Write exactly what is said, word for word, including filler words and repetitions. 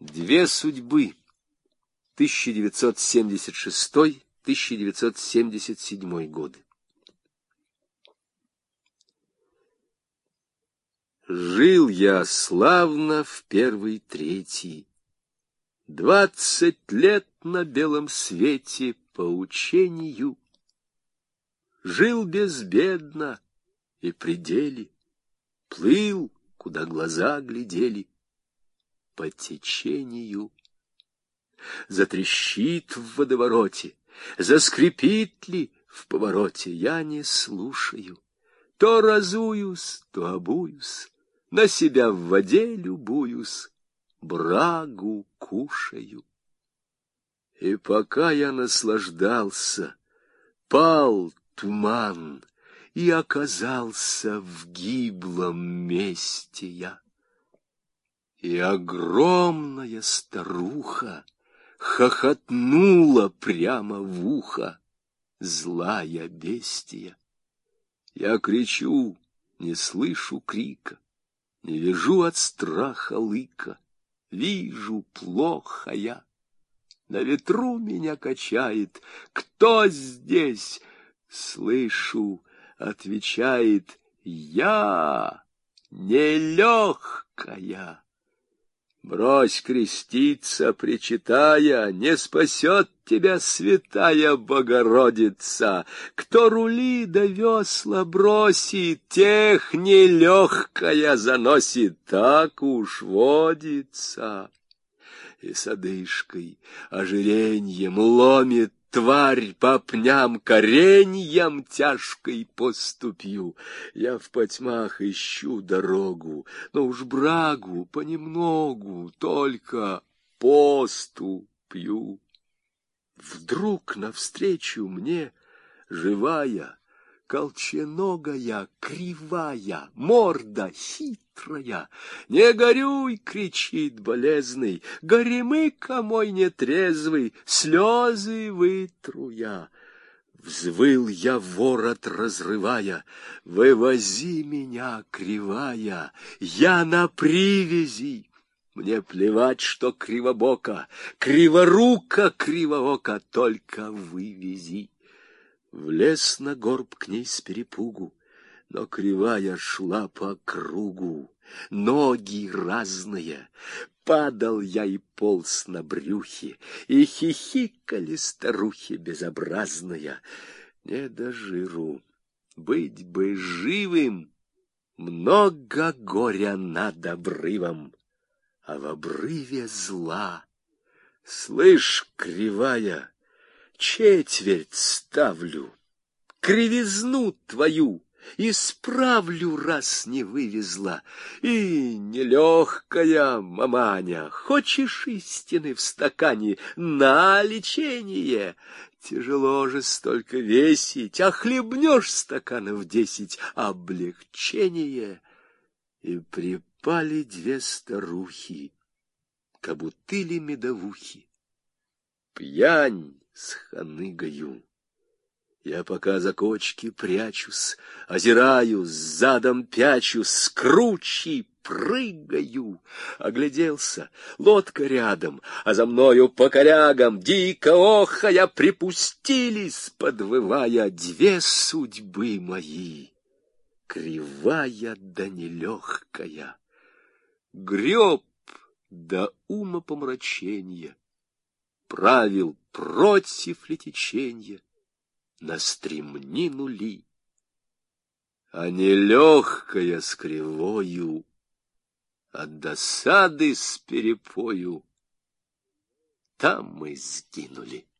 Две судьбы. тысяча девятьсот семьдесят шестой — тысяча девятьсот семьдесят седьмой годы. Жил я славно в первый третий. Двадцать лет на белом свете по учению. Жил безбедно и при деле, плыл, куда глаза глядели, по течению. Затрещит в водовороте, заскрипит ли в повороте, я не слушаю. То разуюсь, то обуюсь, на себя в воде любуюсь, брагу кушаю. И пока я наслаждался, пал туман, и оказался в гиблом месте я. И огромная старуха хохотнула прямо в ухо, злая бестия. Я кричу, не слышу крика, не вижу от страха лыка, вижу плохо я. На ветру меня качает, кто здесь? Слышу, отвечает, я нелегкая. Брось креститься, причитая, не спасет тебя святая Богородица. Кто рули да весла бросит, тех нелегкая заносит, так уж водится. И с одышкой, ожиреньем ломит тварь по пням кореньям тяжкой поступью. Я в потьмах ищу дорогу, но уж брагу понемногу, только поступью. Вдруг навстречу мне живая, колченогая, кривая, морда хитрая. «Не горюй!» — кричит болезный, «горемыка мой нетрезвый, слезы вытру я». Взвыл я, ворот разрывая, «Вывози меня, кривая, я на привязи». Мне плевать, что кривобока, криворука, кривоока, только вывези. Влез на горб к ней с перепугу, но кривая шла по кругу, ноги разные. Падал я и полз на брюхе, и хихикали старухи безобразные. Не до жиру, быть бы живым, много горя над обрывом, а в обрыве зла. Слышь, кривая, четверть ставлю, кривизну твою исправлю, раз не вывезла. И нелегкая, маманя, хочешь истины в стакане на лечение? Тяжело же столько весить, а хлебнешь стаканов десять, облегчение. И припали две старухи, кабутыли медовухи, пьянь с ханыгою. Я пока за кочки прячусь, озираюсь, задом пячусь, кручи прыгаю. Огляделся, лодка рядом, а за мною по корягам, дико охая, припустились, подвывая, две судьбы мои, кривая да нелегкая. Греб до умопомрачения, правил против ли теченья, на стремнину ли, а нелегкая с кривою, от досады с перепою, там мы сгинули.